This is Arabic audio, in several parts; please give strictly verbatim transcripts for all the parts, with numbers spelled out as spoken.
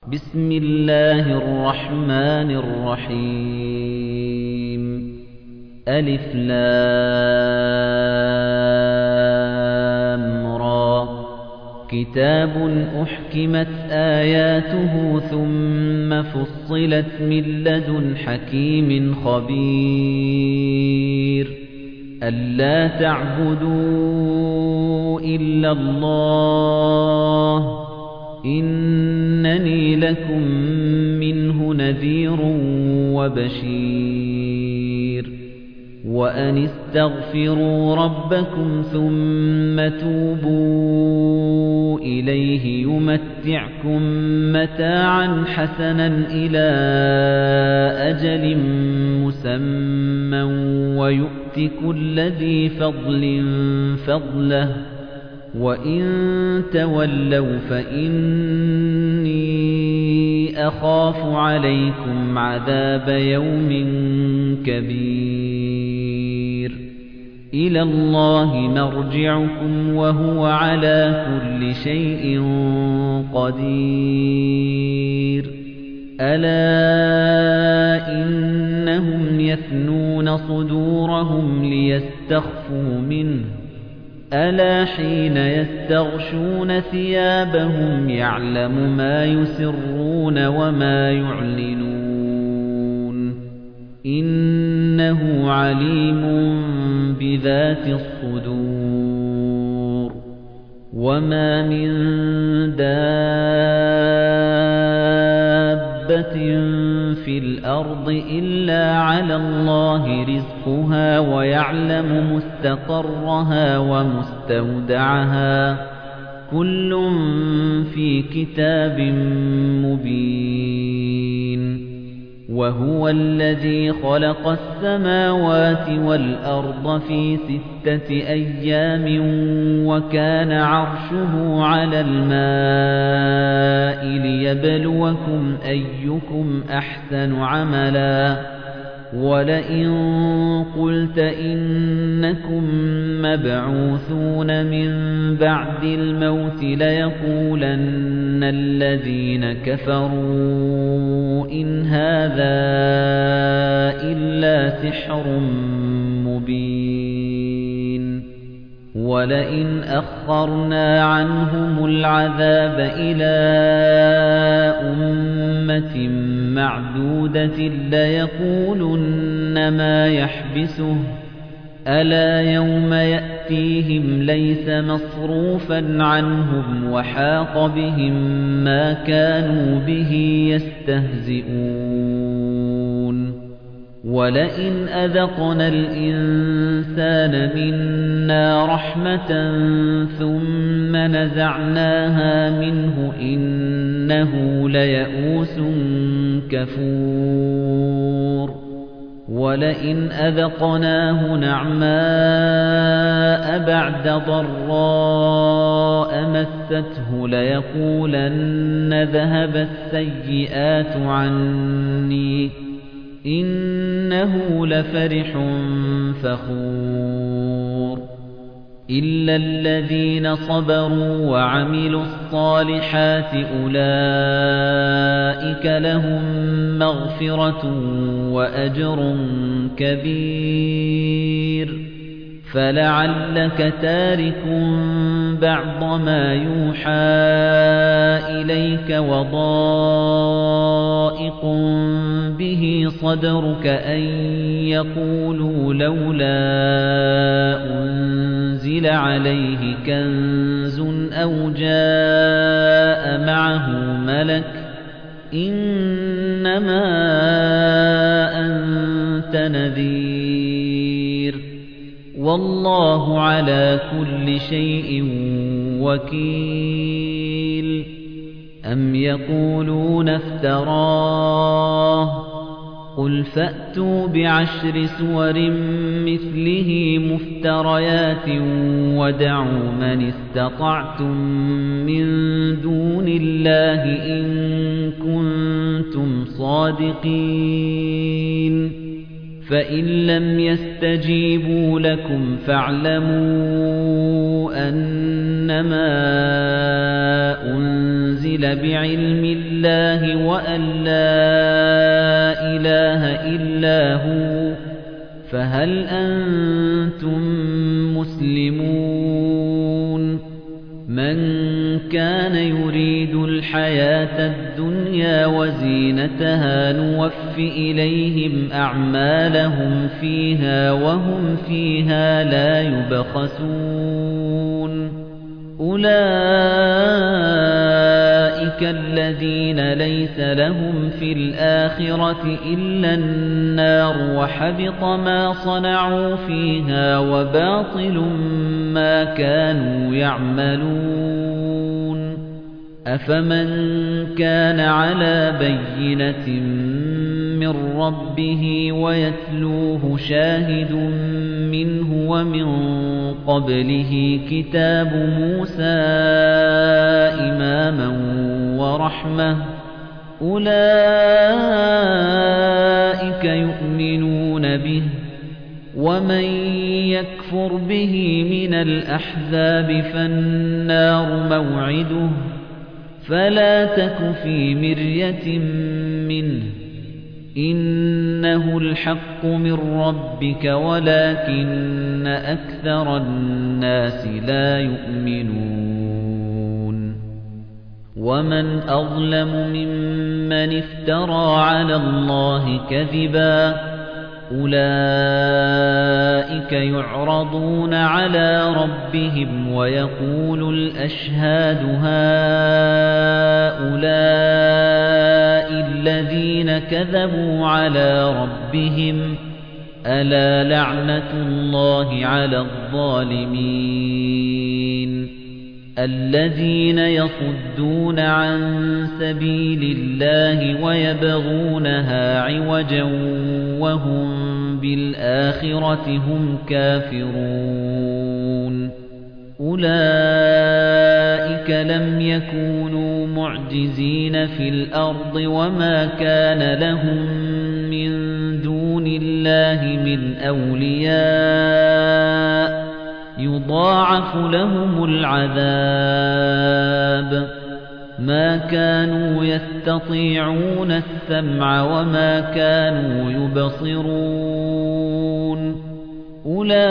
بسم الله الرحمن الرحيم ألف لام را كتاب أحكمت آياته ثم فصلت من لدن حكيم خبير ألا تعبدوا إلا الله إنني لكم منه نذير وبشير وأن استغفروا ربكم ثم توبوا إليه يمتعكم متاعا حسنا إلى أجل مسمى ويؤت كل ذي فضل فضله وَإِن تَوَلَّوْا فَإِنِّي أَخَافُ عَلَيْكُمْ عَذَابَ يَوْمٍ كَبِيرٍ إِلَى اللَّهِ مَرْجِعُكُمْ وَهُوَ عَلَى كُلِّ شَيْءٍ قَدِيرٌ أَلَا إِنَّهُمْ يَثْنُونَ صُدُورَهُمْ لِيَسْتَخْفُوا مِنْهُ ألا حين يستغشون ثيابهم يعلم ما يسرون وما يعلنون إنه عليم بذات الصدور وما من دابة في الأرض إلا على الله رزقها ويعلم مستقرها ومستودعها كل في كتاب مبين وهو الذي خلق السماوات والأرض في ستة أيام وكان عرشه على الماء ليبلوكم أيكم أحسن عملا ولئن قلت إنكم مبعوثون من بعد الموت ليقولن الذين كفروا إن هذا إلا سحر مبين ولئن أخرنا عنهم العذاب إلى أمة معدودة ليقولن ما يحبسه ألا يوم يأتيهم ليس مصروفا عنهم وحاق بهم ما كانوا به يستهزئون ولئن أذقنا الإنسان منا رحمة ثم نزعناها منه إنه ليئوس كفور ولئن أذقناه نعماء بعد ضراء مسته ليقولن ذهب السيئات عني إنه لفرح فخور إلا الذين صبروا وعملوا الصالحات أولئك لهم مغفرة وأجر كبير فلعلك تارك بعض ما يوحى إليك وضائق به صدرك أن يقولوا لولا أنزل عليه كنز أو جاء معه ملك إنما أنت نذير والله على كل شيء وكيل أم يقولون افتراه قل فأتوا بعشر سور مثله مفتريات ودعوا من استطعتم من دون الله إن كنتم صادقين فإن لم يستجيبوا لكم فاعلموا أنما أنزل أُنزِلَ بِعِلْمِ اللَّهِ وَأَن لَّا إِلَٰهَ إِلَّا هُوَ فَهَلْ أَنتُم مُّسْلِمُونَ مَن كَانَ يُرِيدُ الْحَيَاةَ الدُّنْيَا وَزِينَتَهَا نُوَفِّ إِلَيْهِمْ أَعْمَالَهُمْ فِيهَا وَهُمْ فِيهَا لَا يُبْخَسُونَ أُولَئِكَ الَّذِينَ لَيْسَ لَهُمْ فِي الْآخِرَةِ إِلَّا النَّارُ وَحَبِطَ مَا صَنَعُوا فِيهَا وَبَاطِلٌ مَا كَانُوا يَعْمَلُونَ أَفَمَن كَانَ عَلَى بَيِّنَةٍ مِّن رَّبِّهِ وَيَتْلُوهُ شَاهِدٌ مِّنْهُ وَمِن قَبْلِهِ كِتَابُ مُوسَىٰ إِمَامًا وَرَحْمَةً أُولَئِكَ يُؤْمِنُونَ بِهِ وَمَن يَكْفُرْ بِهِ مِنَ الْأَحْزَابِ فَالنَّارُ مَوْعِدُهُ فَلَا تَكُ فِي مِرْيَةٍ مِّنْهُ إِنَّهُ الْحَقُّ مِنْ رَبِّكَ وَلَكِنَّ أَكْثَرَ النَّاسِ لَا يُؤْمِنُونَ وَمَنْ أَظْلَمُ مِمَّنِ افْتَرَى عَلَى اللَّهِ كَذِبًا أُولَئِكَ يُعْرَضُونَ عَلَى رَبِّهِمْ وَيَقُولُ الْأَشْهَادُ هَؤُلَاءِ الَّذِينَ كَذَبُوا عَلَى رَبِّهِمْ أَلَا لَعْنَةُ اللَّهِ عَلَى الظَّالِمِينَ الَّذِينَ يَصُدُّونَ عَن سَبِيلِ اللَّهِ وَيَبْغُونَهَا عِوَجًا وَهُم بِالْآخِرَةِ هُمْ كَافِرُونَ أُولَئِكَ لَمْ يَكُونُوا مُعْجِزِينَ فِي الْأَرْضِ وَمَا كَانَ لَهُم مِّن دُونِ اللَّهِ مِنْ أَوْلِيَاءَ يُضَاعَفُ لَهُمُ الْعَذَابُ مَا كَانُوا يَسْتَطِيعُونَ السَّمْعَ وَمَا كَانُوا يُبْصِرُونَ أُولَئِكَ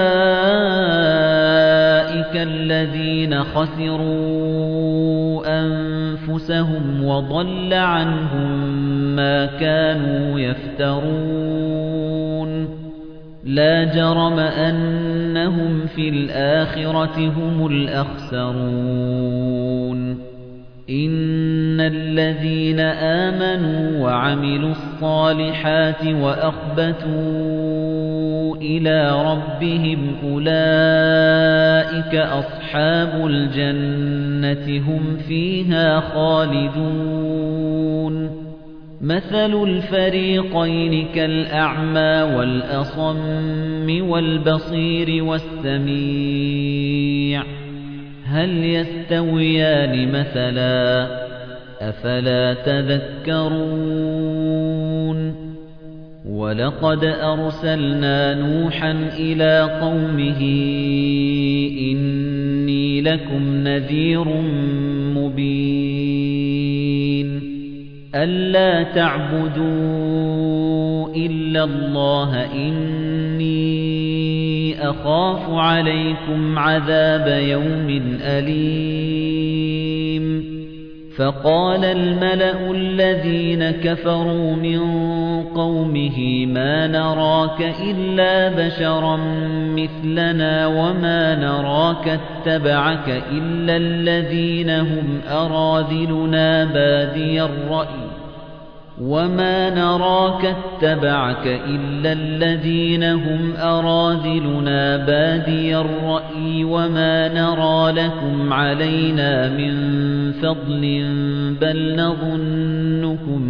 الَّذِينَ خَسِرُوا أَنفُسَهُمْ وَضَلَّ عَنْهُم مَّا كَانُوا يَفْتَرُونَ لَا جَرَمَ أَنَّهُمْ فِي الْآخِرَةِ هُمُ الْأَخْسَرُونَ إِنَّ الَّذِينَ آمَنُوا وَعَمِلُوا الصَّالِحَاتِ وَأَخْبَتُوا إِلَى رَبِّهِمْ أُولَئِكَ أَصْحَابُ الْجَنَّةِ هُمْ فِيهَا خَالِدُونَ مَثَلُ الْفَرِيقَيْنِ كَالْأَعْمَى وَالْأَصَمِّ وَالْبَصِيرِ وَالسَّمِيعِ هَلْ يَسْتَوِيَانِ مَثَلًا أَفَلَا تَذَكَّرُونَ وَلَقَدْ أَرْسَلْنَا نُوحًا إِلَى قَوْمِهِ إِنِّي لَكُمْ نَذِيرٌ مُبِينٌ أَلَّا تَعْبُدُوا إِلَّا اللَّهَ إِنِّي أَخَافُ عَلَيْكُمْ عَذَابَ يَوْمٍ أَلِيمٍ فَقَالَ الْمَلَأُ الَّذِينَ كَفَرُوا مِنْ قَوْمِهِ مَا نَرَاكَ إِلَّا بَشَرًا مِثْلَنَا وَمَا نَرَاكَ اتَّبَعَكَ إِلَّا الَّذِينَ هُمْ أَرَاذِلُنَا بَادِيَ الرَّأْيِ وَمَا نَرَاكَ اتَّبَعَكَ إِلَّا الَّذِينَ هُمْ أَرَاذِلُنَا بَادِيَ الرَّأْيِ وَمَا نَرَى لَكُمْ عَلَيْنَا مِنْ فَضْلٍ بَلْ نَظُنُّكُمْ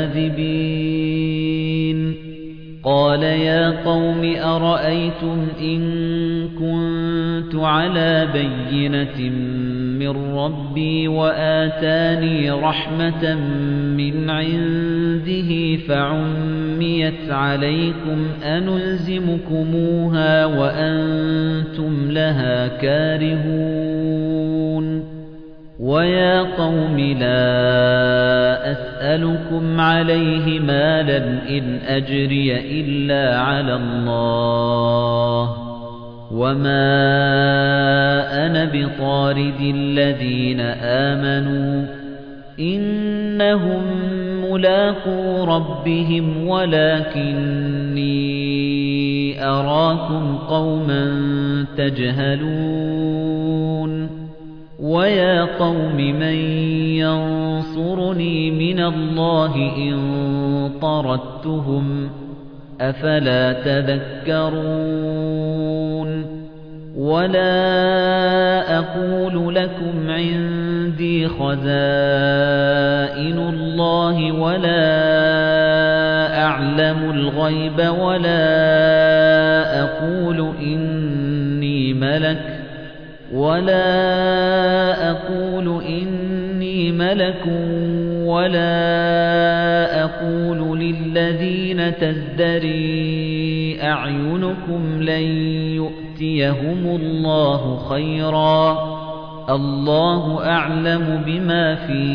كَاذِبِينَ قَالَ يَا قَوْمِ أَرَأَيْتُمْ إِن كُنتُ عَلَى بَيِّنَةٍ مِّن رَّبِّي وَآتَانِي رَحْمَةً مِّنْ عِندِهِ فَعُمِّيَتْ عَلَيْكُمْ أَنُلْزِمُكُمُوهَا وَأَنتُمْ لَهَا كَارِهُونَ وَيَا قَوْمِ لَا أَسْأَلُكُمْ عَلَيْهِ مَالًا إِنْ أَجْرِيَ إِلَّا عَلَى اللَّهِ وَمَا أَنَا بِطَارِدِ الَّذِينَ آمَنُوا إِنَّهُمْ مُلَاقُو رَبِّهِمْ وَلَكِنِّي أَرَاكُمْ قَوْمًا تَجْهَلُونَ وَيَا قَوْمِ مَن يَنصُرُنِي مِنَ اللَّهِ إِن طَرَدتُّهُمْ أَفَلَا تَذَكَّرُونَ وَلَا أَقُولُ لَكُمْ عِندِي خَزَائِنُ اللَّهِ وَلَا أَعْلَمُ الْغَيْبَ وَلَا أَقُولُ إِنِّي مَلَكٌ وَلَا أَقُولُ إِنِّي مَلَكٌ وَلَا أَقُولُ لِلَّذِينَ تَزْدَرِي أَعْيُنُكُمْ لَن يُؤْتِيَهُمُ اللَّهُ خَيْرًا اللَّهُ أَعْلَمُ بِمَا فِي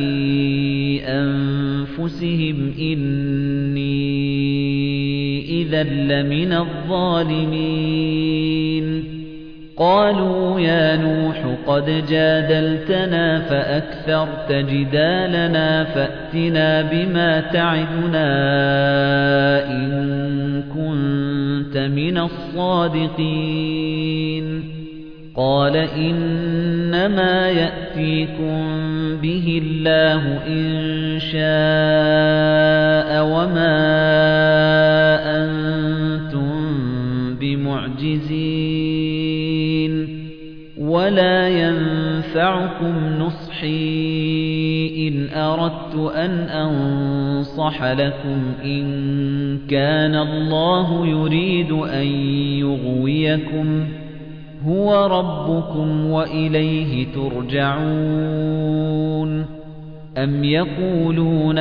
أَنفُسِهِمْ إِنِّي إِذًا لَّمِنَ الظَّالِمِينَ قالوا يا نوح قد جادلتنا فأكثرت جدالنا فأتنا بما تعدنا إن كنت من الصادقين قال إنما يأتيكم به الله إن شاء وما أنتم بمعجزين ولا ينفعكم نصحي إن أردت أن أنصح لكم إن كان الله يريد أن يغويكم هو ربكم وإليه ترجعون أم يقولون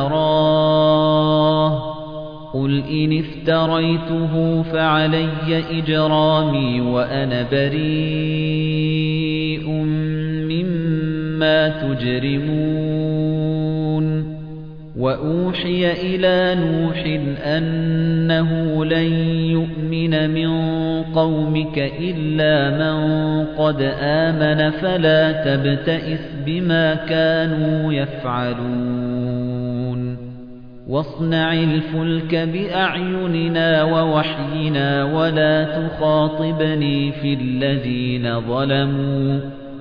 افتراه قُلْ إِنِ افْتَرَيْتُهُ فَعَلَيَّ إِجْرَامِي وَأَنَا بَرِيءٌ مِّمَّا تُجْرِمُونَ وَأُوحِيَ إِلَى نُوحٍ أَنَّهُ لَن يُؤْمِنَ مِن قَوْمِكَ إِلَّا مَن قَدْ آمَنَ فَلَا تَبْتَئِسْ بِمَا كَانُوا يَفْعَلُونَ واصنع الفلك بأعيننا ووحينا ولا تخاطبني في الذين ظلموا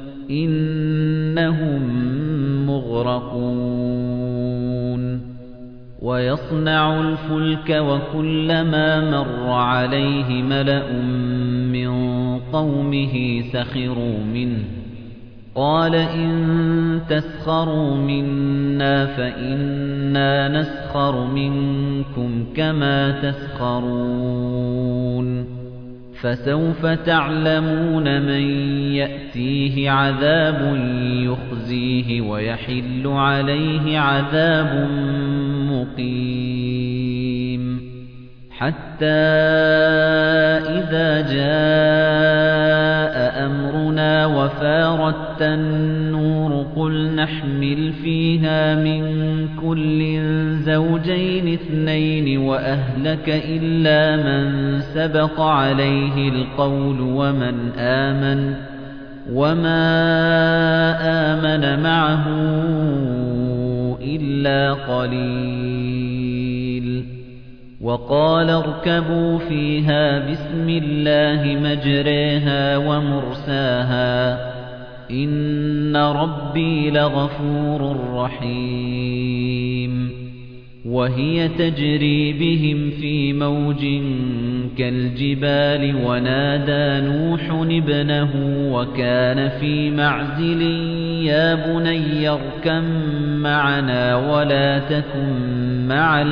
إنهم مغرقون ويصنع الفلك وكلما مر عليه ملأ من قومه سخروا منه قال إن تسخروا منا فإنا نسخر منكم كما تسخرون فسوف تعلمون من يأتيه عذاب يخزيه ويحل عليه عذاب مقيم حتى إذا جاء أمرنا وفارت النور قل نحمل فيها من كل زوجين اثنين وأهلك إلا من سبق عليه القول ومن آمن وما آمن معه إلا قليل وقال اركبوا فيها بسم الله مجريها ومرساها إن ربي لغفور رحيم وهي تجري بهم في موج كالجبال ونادى نوح ابنه وكان في معزل يا بني اركب معنا ولا تكن مع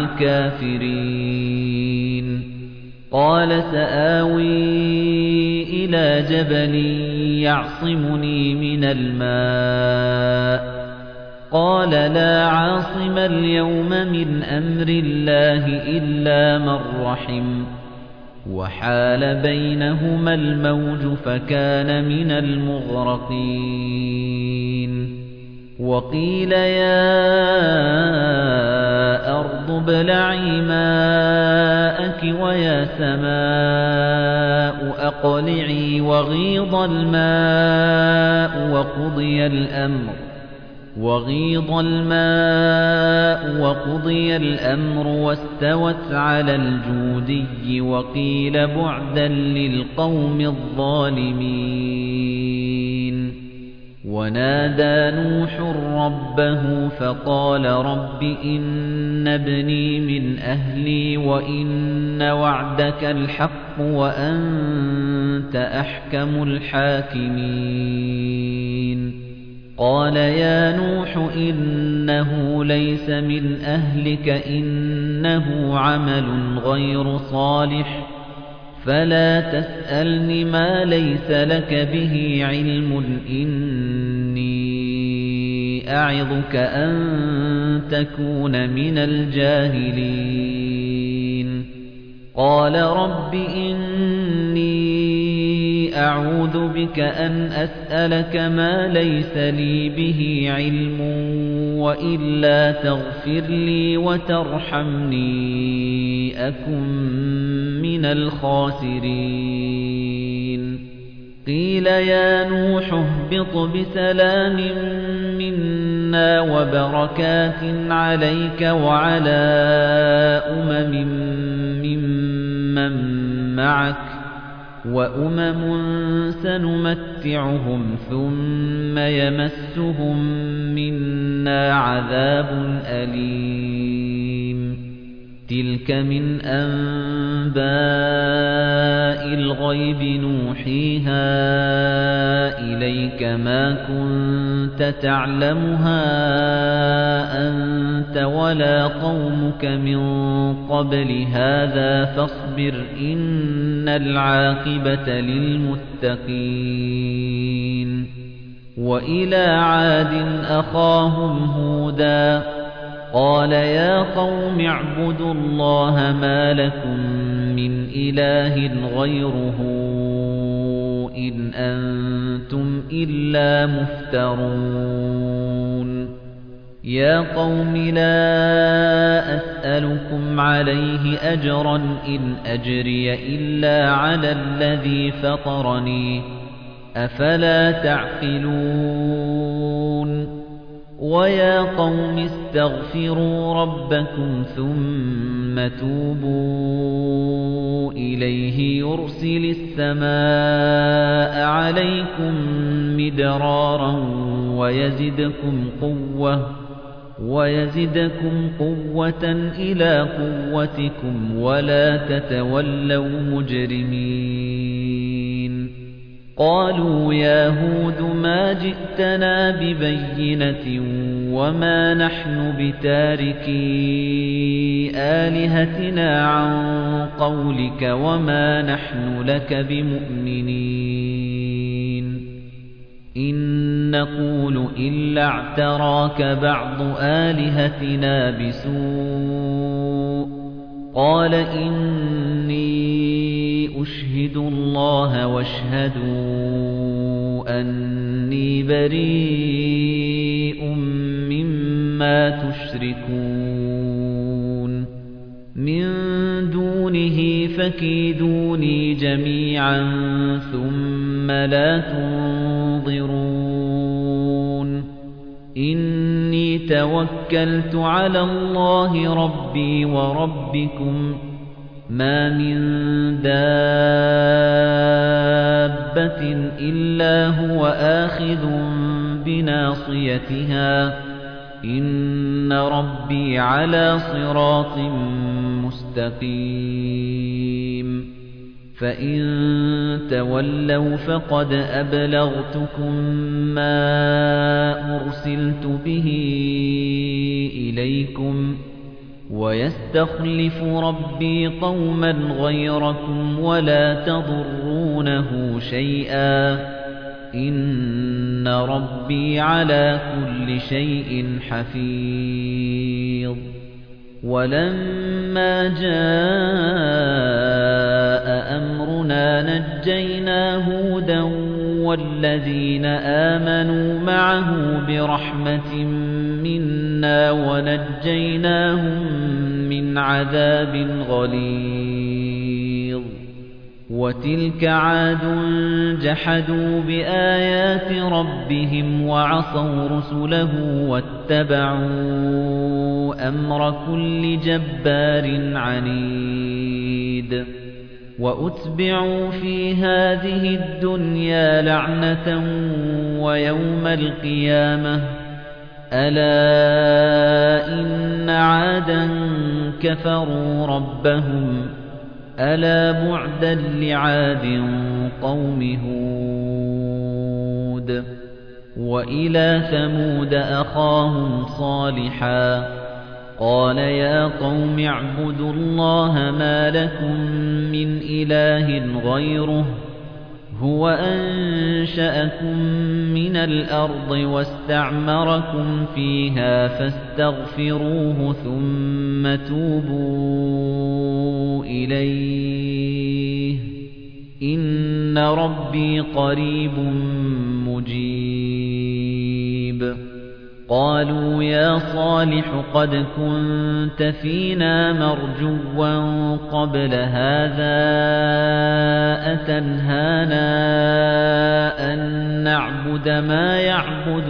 الكافرين قال سآوي إلى جبل يعصمني من الماء قال لا عاصم اليوم من أمر الله إلا من رحم وحال بينهما الموج فكان من المغرقين وقيل يا أرض ابلعي ماءك ويا سماء أقلعي وغيض الماء وقضي الأمر وغيض الماء وقضي الأمر واستوت على الجودي وقيل بعدا للقوم الظالمين ونادى نوح ربه فقال رب إن ابني من أهلي وإن وعدك الحق وأنت أحكم الحاكمين قال يا نوح إنه ليس من أهلك إنه عمل غير صالح فلا تسألني ما ليس لك به علم إني أعظك أن تكون من الجاهلين قال رب إني أعوذ بك أن أسألك ما ليس لي به علم وإلا تغفر لي وترحمني أكن من الخاسرين قيل يا نوح اهبط بسلام منا وبركات عليك وعلى أمم ممن معك وأمم سنمتعهم ثم يمسهم منا عذاب أليم تلك من أنباء الغيب نوحيها إليك ما كنت تعلمها أنت ولا قومك من قبل هذا فاصبر إن العاقبة للمتقين وإلى عاد أخاهم هودا قال يا قوم اعبدوا الله ما لكم من إله غيره إن أنتم إلا مفترون يا قوم لا أسألكم عليه أجرا إن أجري إلا على الذي فطرني أفلا تعقلون ويا قوم استغفروا ربكم ثم توبوا إليه يرسل السماء عليكم مدرارا ويزدكم قوة ويزدكم قوة إلى قوتكم ولا تتولوا مجرمين قالوا يا هود ما جئتنا ببينة وما نحن بتاركي آلهتنا عن قولك وما نحن لك بمؤمنين إن نقول إلا اعتراك بعض آلهتنا بسوء قال إني أشهد الله واشهدوا أني بريء مما تشركون من دونه فكيدوني جميعا ثم لا تنظرون إني توكلت على الله ربي وربكم ما من دابة إلا هو آخذ بناصيتها إن ربي على صراط مستقيم فإن تولوا فقد أبلغتكم ما أرسلت به إليكم ويستخلف ربي قوما غيركم ولا تضرونه شيئا إن ربي على كل شيء حفيظ ولما جاء أمرنا نجينا هودا وَالَّذِينَ آمَنُوا مَعَهُ بِرَحْمَةٍ مِنَّا وَنَجَّيْنَاهُم مِّنْ عَذَابٍ غَلِيظٍ وَتِلْكَ عَادٌ جَحَدُوا بِآيَاتِ رَبِّهِمْ وَعَصَوْا رُسُلَهُ وَاتَّبَعُوا أَمْرَ كُلِّ جَبَّارٍ عَنِيدٍ وَأُتْبِعُوا فِي هَذِهِ الدُّنْيَا لَعْنَةً وَيَوْمَ الْقِيَامَةِ أَلَا إِنَّ عَادًا كَفَرُوا رَبَّهُمْ أَلَا بُعْدًا لِعَادٍ قَوْمِ هُودٍ وَإِلَى ثَمُودَ أَخَاهُمْ صَالِحًا قَالَ يَا قَوْمِ اعْبُدُوا اللَّهَ مَا لَكُمْ مِنْ إِلَٰهٍ غَيْرُهُ هُوَ أَنشَأَكُم مِّنَ الْأَرْضِ وَاسْتَعْمَرَكُمْ فِيهَا فَاسْتَغْفِرُوهُ ثُمَّ تُوبُوا إِلَيْهِ إِنَّ رَبِّي قَرِيبٌ مُّجِيبٌ قَالُوا يَا صَالِحُ قَدْ كُنتَ فِينَا مَرْجُوًّا قَبْلَ هَٰذَا أَتَنْهَانَا أَن نَّعْبُدَ مَا يَعْبُدُ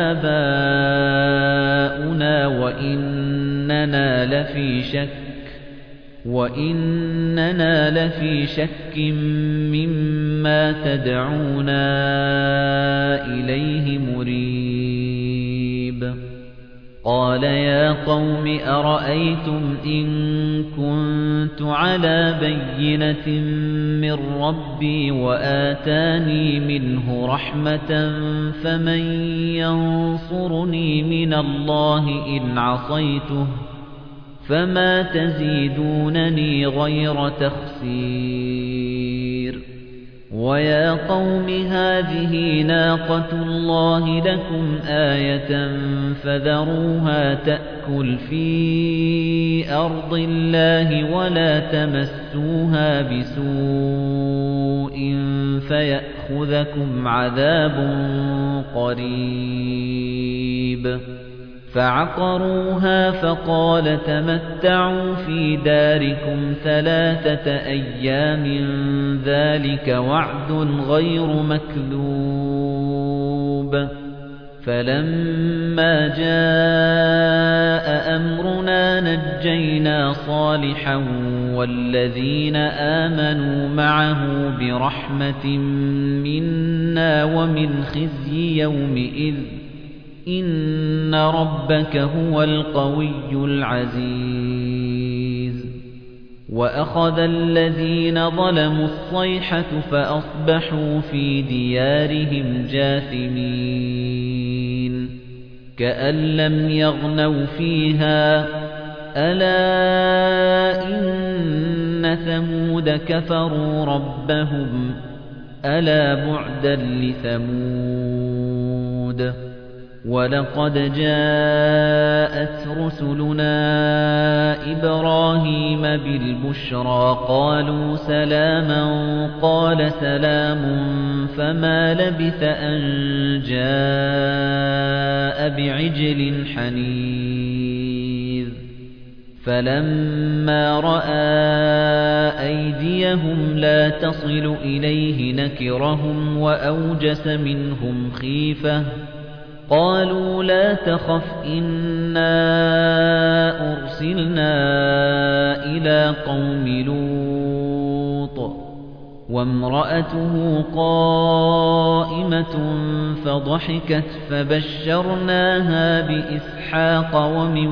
آبَاؤُنَا وَإِنَّنَا لَفِي شَكٍّ وَإِنَّنَا لَفِي شَكٍّ مِّمَّا تَدْعُونَا إِلَيْهِ مُرِيبٍ قَالَ يَا قَوْمِ أَرَأَيْتُمْ إِن كُنتُ عَلَى بَيِّنَةٍ مِّن رَّبِّي وَآتَانِي مِنْهُ رَحْمَةً فَمَن يَنصُرُنِي مِنَ اللَّهِ إِنْ عَصَيْتُهُ فَمَا تَزِيدُونَنِي غَيْرَ تَخْسِيرٍ وَيَا قَوْمِ هَٰذِهِ نَاقَةُ اللَّهِ لَكُمْ آيَةً فَذَرُوهَا تَأْكُلْ فِي أَرْضِ اللَّهِ وَلَا تَمَسُّوهَا بِسُوءٍ فَيَأْخُذَكُمْ عَذَابٌ قَرِيبٌ فَعَقَرُوهَا فَقَالَ تَمَتَّعُوا فِي دَارِكُمْ ثَلَاثَةَ أَيَّامٍ ذَلِكَ وَعْدٌ غَيْرُ مَكْذُوبٍ فَلَمَّا جَاءَ أَمْرُنَا نَجَّيْنَا صَالِحًا وَالَّذِينَ آمَنُوا مَعَهُ بِرَحْمَةٍ مِنَّا وَمِنْ خِزْيِ يَوْمِئِذٍ إِنَّ رَبَّكَ هُوَ الْقَوِيُّ الْعَزِيزُ وَأَخَذَ الَّذِينَ ظَلَمُوا الصَّيْحَةُ فَأَصْبَحُوا فِي دِيَارِهِمْ جَاثِمِينَ كَأَن لَّمْ يَغْنَوْا فِيهَا أَلَا إِنَّ ثَمُودَ كَفَرُوا رَبَّهُمْ أَلَا بُعْدًا لِثَمُودَ وَلَقَدْ جَاءَتْ رُسُلُنَا إِبْرَاهِيمَ بِالْبُشْرَىٰ قَالُوا سَلَامًا قَالَ سَلَامٌ فَمَا لَبِثَ أَن جَاءَ بِعِجْلٍ حَنِيذٍ فَلَمَّا رَأَىٰ أَيْدِيَهُمْ لَا تَصِلُ إِلَيْهِ نَكِرَهُمْ وَأَوْجَسَ مِنْهُمْ خِيفَةً قَالُوا لَا تَخَفْ إِنَّا أُرْسِلْنَا إِلَىٰ قَوْمِ لُوطٍ وَامْرَأَتُهُ قَائِمَةٌ فَضَحِكَتْ فَبَشَّرْنَاهَا بِإِسْحَاقَ وَمِن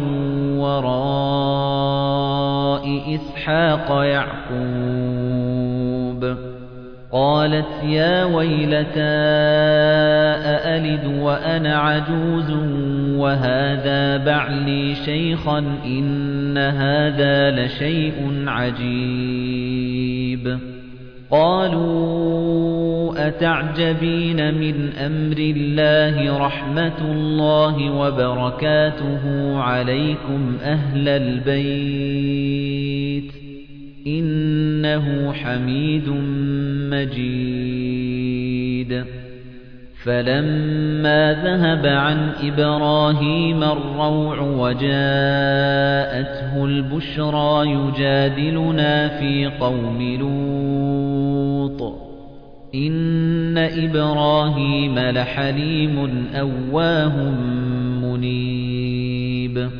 وَرَاءِ إِسْحَاقَ يَعْقُوبَ قَالَتْ يَا وَيْلَتَا أَأَلِدُ وَأَنَا عَجُوزٌ وَهَٰذَا بَعْلِي شَيْخًا إِنَّ هَٰذَا لَشَيْءٌ عَجِيبٌ قَالُوا أَتَعْجَبِينَ مِنْ أَمْرِ اللَّهِ رَحْمَتُ اللَّهِ وَبَرَكَاتُهُ عَلَيْكُمْ أَهْلَ الْبَيْتِ إِنَّهُ حَمِيدٌ مَّجِيدٌ فَلَمَّا ذَهَبَ عَنْ إِبْرَاهِيمَ الرَّوْعُ وَجَاءَتْهُ الْبُشْرَى يُجَادِلُنَا فِي قَوْمِ لُوطٍ إِنَّ إِبْرَاهِيمَ لَحَلِيمٌ أَوَّاهٌ مُنِيبٌ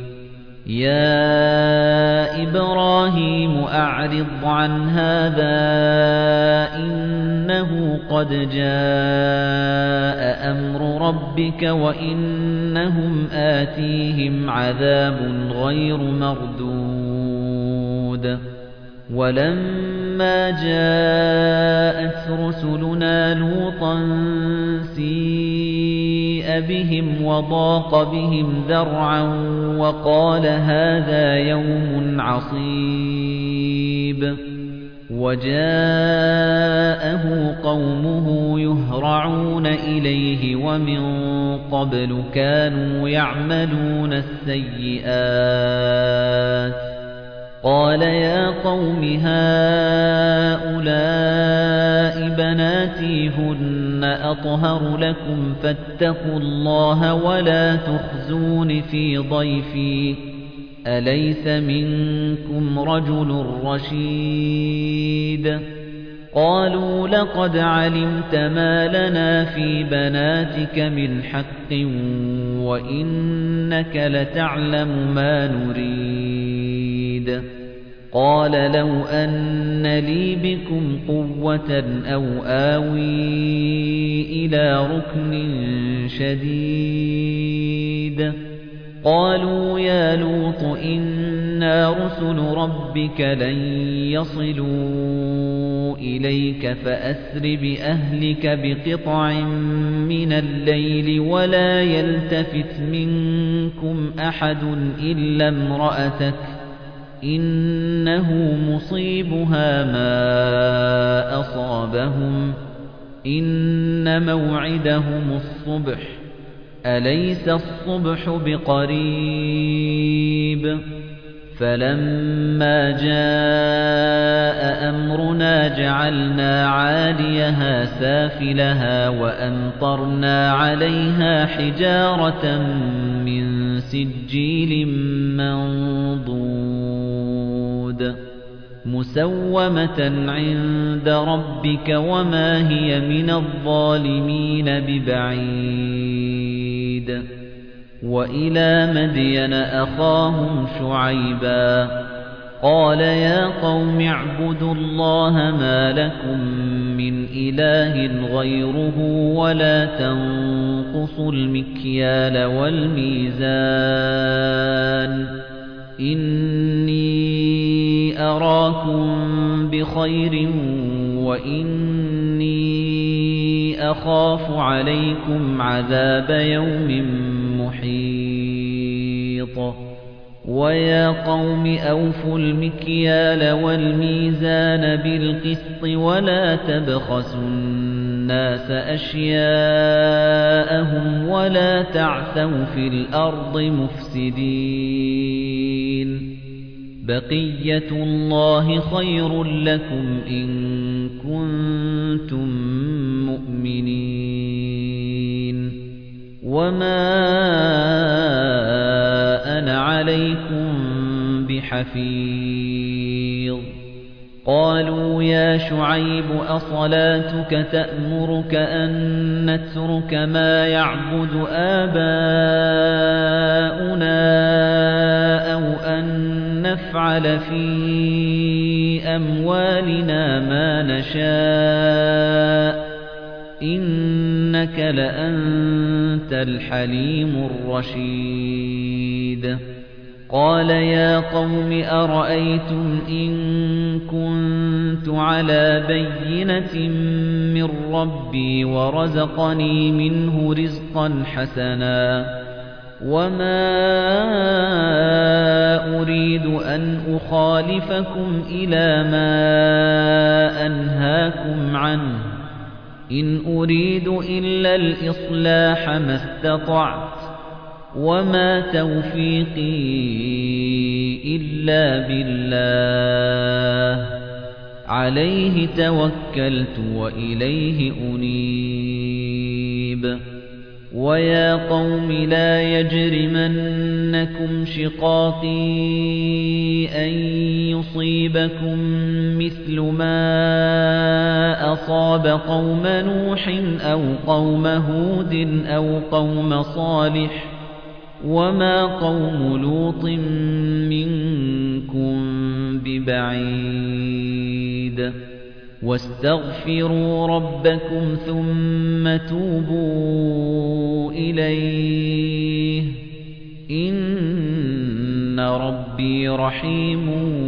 يَا إِبْرَاهِيمُ أَعْرِضْ عَنْ هَذَا إِنَّهُ قَدْ جَاءَ أَمْرُ رَبِّكَ وَإِنَّهُمْ آتِيهِمْ عَذَابٌ غَيْرُ مَرْدُودٍ وَلَمَّا جَاءَتْ رُسُلُنَا لُوطًا سِيءَ بِهِمْ وَضَاقَ بِهِمْ ذَرْعًا وَقَالَ هَذَا يَوْمٌ عَصِيبٌ وَجَاءَهُ قَوْمُهُ يُهْرَعُونَ إِلَيْهِ وَمِن قَبْلُ كَانُوا يَعْمَلُونَ السَّيِّئَاتِ قَالَ يَا قَوْمِ هَؤُلَاءِ بَنَاتِي هُنَّ أَطْهَرُ لَكُمْ فَاتَّقُوا اللَّهَ وَلَا تُخْزُونِ فِي ضَيْفِي أَلَيْسَ مِنكُمْ رَجُلٌ رَّشِيدٌ قَالُوا لَقَدْ عَلِمْتَ مَا لَنَا فِي بَنَاتِكَ مِنْ حَقٍّ وَإِنَّكَ لَتَعْلَمُ مَا نُرِيدُ قَالَ لَوْ أَنَّ لِي بِكُمْ قُوَّةً أَوْ آوِي إِلَى رُكْنٍ شَدِيدٍ قَالُوا يَا لُوطُ إِنَّا رُسُلُ رَبِّكَ لَن يَصِلُوا إِلَيْكَ فَأَسْرِ بِأَهْلِكَ بِقِطْعٍ مِنَ اللَّيْلِ وَلَا يَلْتَفِتْ مِنكُمْ أَحَدٌ إِلَّا امْرَأَتَكَ إِنَّهُ مُصِيبُهَا مَا أَصَابَهُمْ إِنَّ مَوْعِدَهُمُ الصُّبْحُ أَلَيْسَ الصُّبْحُ بِقَرِيبٍ فَلَمَّا جَاءَ أَمْرُنَا جَعَلْنَا عَالِيَهَا سَافِلَهَا وَأَمْطَرْنَا عَلَيْهَا حِجَارَةً مِّن سِجِّيلٍ مَّنضُودٍ مُّسَوَّمَةً عِندَ رَبِّكَ وَمَا هِيَ مِنَ الظَّالِمِينَ بِبَعِيدٍ وَإِلَى مَدْيَنَ أَخَاهُمْ شُعَيْبًا قَالَ يَا قَوْمِ اعْبُدُوا اللَّهَ مَا لَكُمْ مِنْ إِلَٰهٍ غَيْرُهُ وَلَا تَنقُصُوا الْمِكْيَالَ وَالْمِيزَانَ إِنِّي أَرَاكُمْ بِخَيْرٍ وَإِنِّي أَخَافُ عَلَيْكُمْ عَذَابَ يَوْمٍ مُحِيطٍ وَيَا قَوْمِ أَوْفُوا الْمِكْيَالَ وَالْمِيزَانَ بِالْقِسْطِ وَلَا تَبْخَسُوا النَّاسَ أَشْيَاءَهُمْ وَلَا تَعْثَوْا فِي الْأَرْضِ مُفْسِدِينَ بَقِيَّةُ اللَّهِ خَيْرٌ لَّكُمْ إِن كُنتُم مُّؤْمِنِينَ وَمَا أَنَا عَلَيْكُمْ بِحَفِيظٍ قَالُوا يَا شُعَيْبُ أَصَلَاتُكَ تَأْمُرُكَ أَن نَّتْرُكَ مَا يَعْبُدُ آبَاؤُنَا أَوْ أَن نَّفْعَلَ فِي أَمْوَالِنَا مَا نَشَاءُ إِنَّكَ لَأَنتَ الْحَلِيمُ الرَّشِيدُ قَالَ يَا قَوْمِ أَرَأَيْتُمْ إِن كُنتُ عَلَى بَيِّنَةٍ مِّن رَّبِّي وَرَزَقَنِي مِنْهُ رِزْقًا حَسَنًا وَمَا أُرِيدُ أَنْ أُخَالِفَكُمْ إِلَىٰ مَا أَنْهَاكُمْ عَنْهُ إِنْ أُرِيدُ إِلَّا الْإِصْلَاحَ مَا اسْتَطَعْتُ وَمَا تَوْفِيقِي إِلَّا بِاللَّهِ عَلَيْهِ تَوَكَّلْتُ وَإِلَيْهِ أُنِيبُ وَيَا قَوْمِ لَا يَجْرِمَنَّكُمْ شِقَاقِي أَن يُصِيبَكُم مِّثْلُ مَا أَصَابَ قَوْمَ نُوحٍ أَوْ قَوْمَ هُودٍ أَوْ قَوْمَ صَالِحٍ وَمَا قَوْمُ لُوطٍ مِّنكُم بِبَعِيدٍ وَاسْتَغْفِرُوا رَبَّكُمْ ثُمَّ تُوبُوا إِلَيْهِ إِنَّ رَبِّي رَحِيمٌ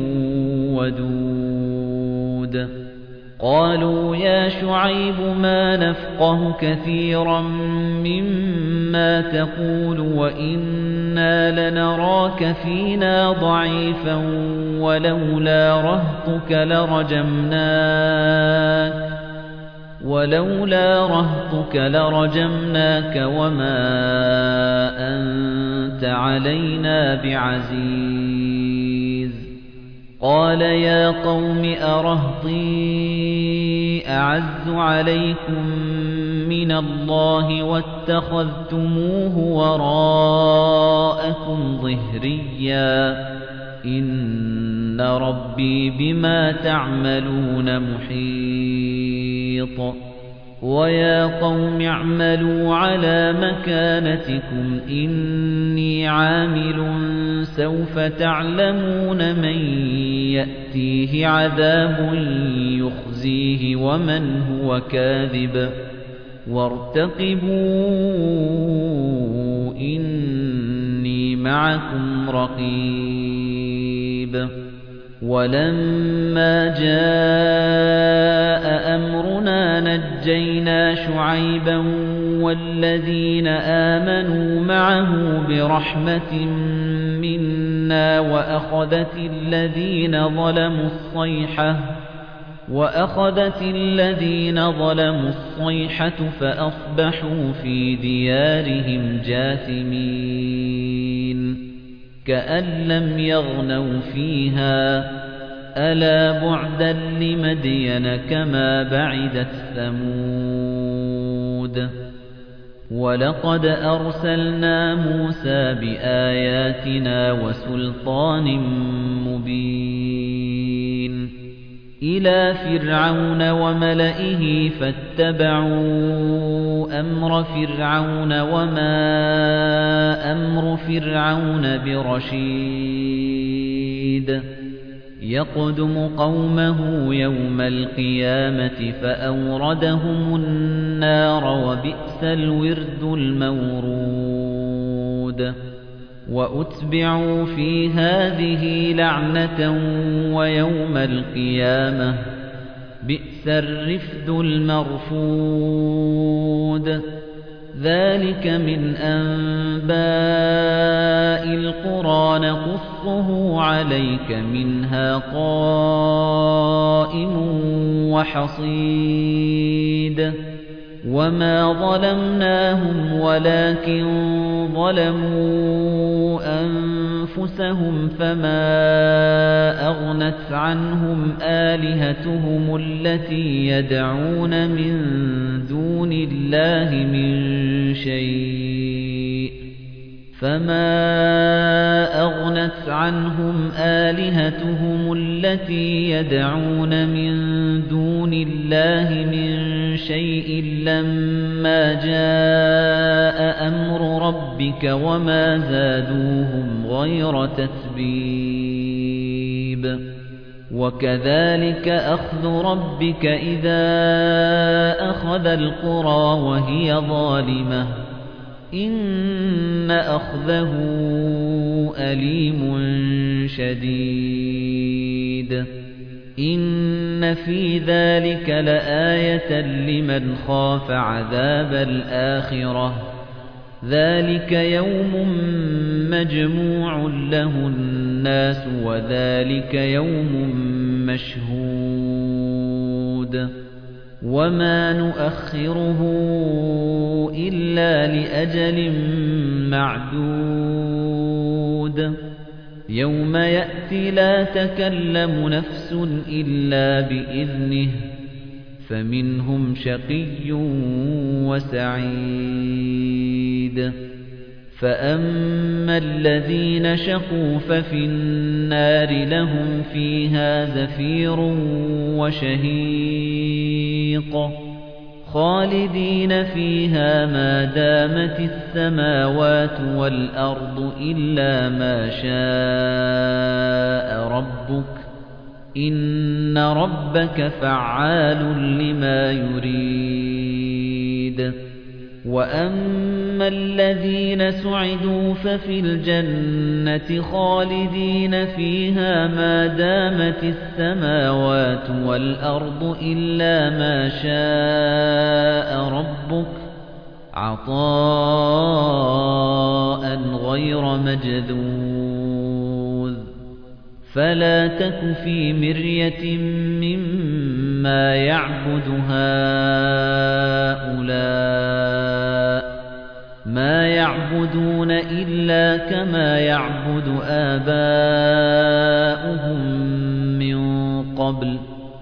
وَدُودٌ قَالُوا يَا شُعَيْبُ مَا نَفْقَهُ كَثِيرًا مِّمَّا تَقُولُ وَإِنَّا لَنَرَاكَ فِينَا ضَعِيفًا وَلَوْلَا رَهْطُكَ لَرَجَمْنَاكَ وَلَوْلَا رَهْطُكَ لَرَجَمْنَاكَ وَمَا أَنتَ عَلَيْنَا بِعَزِيزٍ قَالَ يَا قَوْمِ أَرَهْطِي أَعَزُّ عَلَيْكُمْ مِنَ اللَّهِ وَاتَّخَذْتُمُوهُ وَرَاءَكُمْ ظِهْرِيًّا إِنَّ رَبِّي بِمَا تَعْمَلُونَ مُحِيطٌ وَيَا قَوْمِ اعْمَلُوا عَلَى مَكَانَتِكُمْ إِنِّي عَامِلٌ سَوْفَ تَعْلَمُونَ مَن يَأْتِيهِ عَذَابٌ يُخْزِيهِ وَمَنْ هُوَ كَاذِبٌ وَارْتَقِبُوا إِنِّي مَعَكُمْ رَقِيبٌ وَلَمَّا جَاءَ أَمْرُنَا نَجَّيْنَا شُعَيْبًا وَالَّذِينَ آمَنُوا مَعَهُ بِرَحْمَةٍ مِنَّا وَأَخَذَتِ الَّذِينَ ظَلَمُوا الصَّيْحَةُ وَأَخَذَتِ الَّذِينَ ظَلَمُوا الصَّيْحَةُ فَأَصْبَحُوا فِي دِيَارِهِمْ جَاثِمِينَ كَأَن لَّمْ يَغْنَوْا فِيهَا أَلَا بُعْدًا لِّمَدْيَنَ كَمَا بَعِدَتْ ثَمُودُ وَلَقَدْ أَرْسَلْنَا مُوسَىٰ بِآيَاتِنَا وَسُلْطَانٍ مُّبِينٍ إِلَى فِرْعَوْنَ وَمَلَئِهِ فَاتَّبَعُوا أَمْرَ فِرْعَوْنَ وَمَا أَمْرُ فِرْعَوْنَ بِرَشِيدٍ يَقْدُمُ قَوْمَهُ يَوْمَ الْقِيَامَةِ فَأَوْرَدَهُمُ النَّارَ وَبِئْسَ الْوِرْدُ الْمَوْرُودُ وَأُتْبِعُوا فِي هَذِهِ لَعْنَةً وَيَوْمَ الْقِيَامَةِ بِئْسَ الرِّفْدُ الْمَرْفُودُ ذَلِكَ مِنْ أَنبَاءِ الْقُرَى نَقُصُّهُ عَلَيْكَ مِنْهَا قَائِمٌ وَحَصِيدٌ وَمَا ظَلَمْنَاهُمْ وَلَكِنْ ظَلَمُوا أَنفُسَهُمْ فَمَا أَغْنَتْ عَنْهُمْ آلِهَتُهُمُ الَّتِي يَدْعُونَ مِن دُونِ اللَّهِ مِن شَيْءٍ فَمَا أَغْنَتْ عَنْهُمْ آلِهَتُهُمُ الَّتِي يَدْعُونَ مِن دُونِ اللَّهِ مِن شَيْءٍ لَّمَّا جَاءَ أَمْرُ رَبِّكَ وَمَا زَادُوهُمْ غَيْرَ تَتْبِيبٍ وَكَذَلِكَ أَخْذُ رَبِّكَ إِذَا أَخَذَ الْقُرَى وَهِيَ ظَالِمَةٌ إِنَّ أَخْذَهُ أَلِيمٌ شَدِيدٌ إِنَّ فِي ذَلِكَ لَآيَةً لِمَنْ خَافَ عَذَابَ الْآخِرَةِ ذَلِكَ يَوْمٌ مَّجْمُوعٌ لَّهُ النَّاسُ وَذَلِكَ يَوْمٌ مَّشْهُودٌ وَمَا نُؤَخِّرُهُ إِلَّا لِأَجَلٍ مَّعْدُودٍ يَوْمَ يَأْتِي لَا تَكَلَّمُ نَفْسٌ إِلَّا بِإِذْنِهِ فمنهم شقي وسعيد فأما الذين شقوا ففي النار لهم فيها زفير وشهيق خالدين فيها ما دامت السماوات والأرض إلا ما شاء ربك إن ربك فعال لما يريد وأما الذين سعدوا ففي الجنة خالدين فيها ما دامت السماوات والأرض إلا ما شاء ربك عطاء غير مجذوذ فلا تك في مرية مما يعبد هؤلاء ما يعبدون إلا كما يعبد آباؤهم من قبل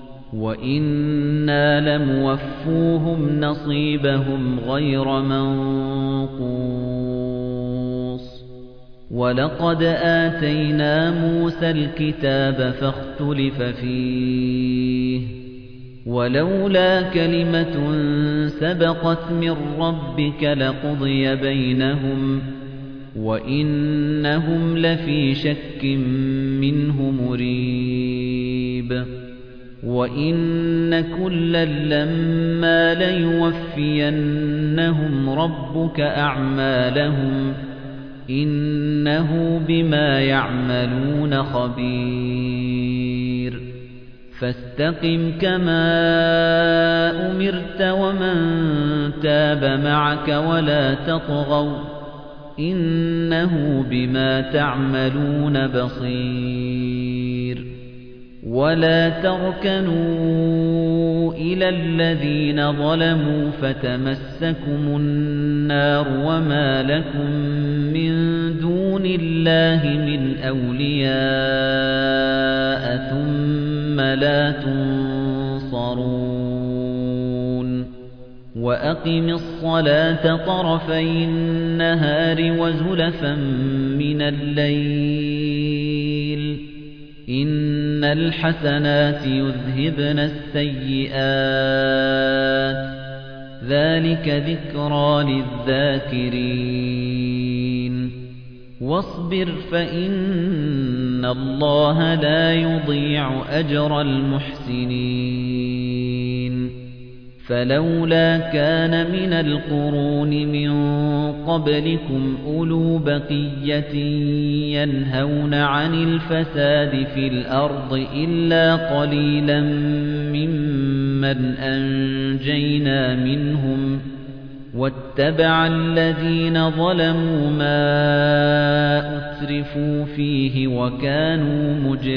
وإنا لموفوهم نصيبهم غير منقوص وَلَقَدْ آتَيْنَا مُوسَى الْكِتَابَ فَاخْتُلِفَ فِيهِ وَلَوْلَا كَلِمَةٌ سَبَقَتْ مِنْ رَبِّكَ لَقُضِيَ بَيْنَهُمْ وَإِنَّهُمْ لَفِي شَكٍّ مِّنْهُ مُرِيبٍ وَإِنَّ كُلًّا لَّمَّا لَيُوَفِّيَنَّهُمْ رَبُّكَ أَعْمَالَهُمْ إِنَّهُ بِمَا يَعْمَلُونَ خَبِيرٌ فَاسْتَقِمْ كَمَا أُمِرْتَ وَمَن تَابَ مَعَكَ وَلَا تَطْغَوْا إِنَّهُ بِمَا تَعْمَلُونَ بَصِيرٌ وَلَا تَرْكَنُوا إِلَى الَّذِينَ ظَلَمُوا فَتَمَسَّكُمُ النَّارُ وَمَا لَكُم مِّن دُونِ اللَّهِ مِنْ أَوْلِيَاءَ ثُمَّ لَا تُنصَرُونَ وَأَقِمِ الصَّلَاةَ طَرَفَيِ النَّهَارِ وَزُلَفًا مِّنَ اللَّيْلِ إِنَّ الْحَسَنَاتِ يُذْهِبْنَ السَّيِّئَاتِ ذَلِكَ ذِكْرَى لِلذَّاكِرِينَ وَاصْبِرْ فَإِنَّ اللَّهَ لَا يُضِيعُ أَجْرَ الْمُحْسِنِينَ فَلَوْلَا كَانَ مِنَ الْقُرُونِ مِن قَبْلِكُمْ أُولُو بَقِيَّةٍ يَنْهَوْنَ عَنِ الْفَسَادِ فِي الْأَرْضِ إِلَّا قَلِيلًا مِّمَّنْ أَنجَيْنَا مِنْهُمْ وَاتَّبَعَ الَّذِينَ ظَلَمُوا مَا أُتْرِفُوا فِيهِ وَكَانُوا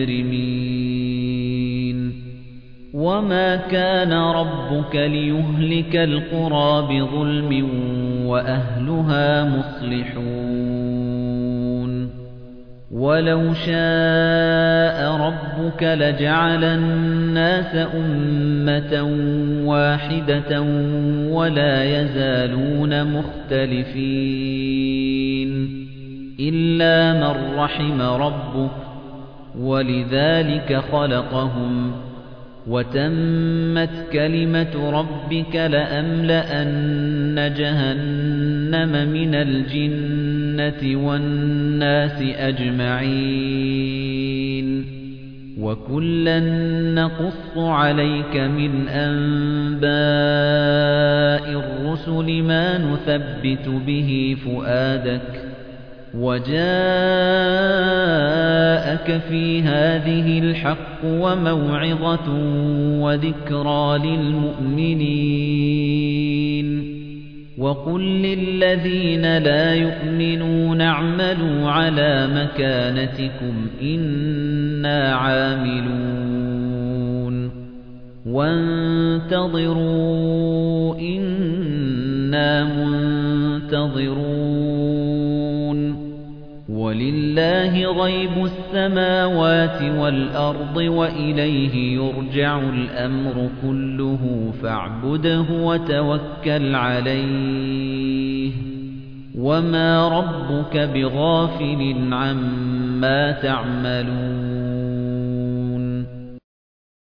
مُجْرِمِينَ وَمَا كَانَ رَبُّكَ لِيُهْلِكَ الْقُرَى بِظُلْمٍ وَأَهْلُهَا مُصْلِحُونَ وَلَوْ شَاءَ رَبُّكَ لَجَعَلَ النَّاسَ أُمَّةً وَاحِدَةً وَلَا يَزَالُونَ مُخْتَلِفِينَ إِلَّا مَن رَّحِمَ رَبُّكَ وَلِذَلِكَ خَلَقَهُمْ وَتَمَّتْ كَلِمَةُ رَبِّكَ لَأَمْلَأَنَّ جَهَنَّمَ مِنَ الْجِنَّةِ وَالنَّاسِ أَجْمَعِينَ وَكُلًّا نَّقُصُّ عَلَيْكَ مِنْ أَنبَاءِ الرُّسُلِ مَا نُثَبِّتُ بِهِ فُؤَادَكَ وَجَاءَكَ فِي هَذِهِ الْحَقُّ وَمَوْعِظَةٌ وَذِكْرَى لِلْمُؤْمِنِينَ وَقُل لِّلَّذِينَ لَا يُؤْمِنُونَ اعْمَلُوا عَلَى مَكَانَتِكُمْ إِنَّا عَامِلُونَ وَانتَظِرُوا إِنَّا مُنتَظِرُونَ وَلِلَّهِ غَيْبُ السَّمَاوَاتِ وَالْأَرْضِ وَإِلَيْهِ يُرْجَعُ الْأَمْرُ كُلُّهُ فَاعْبُدْهُ وَتَوَكَّلْ عَلَيْهِ وَمَا رَبُّكَ بِغَافِلٍ عَمَّا تَعْمَلُونَ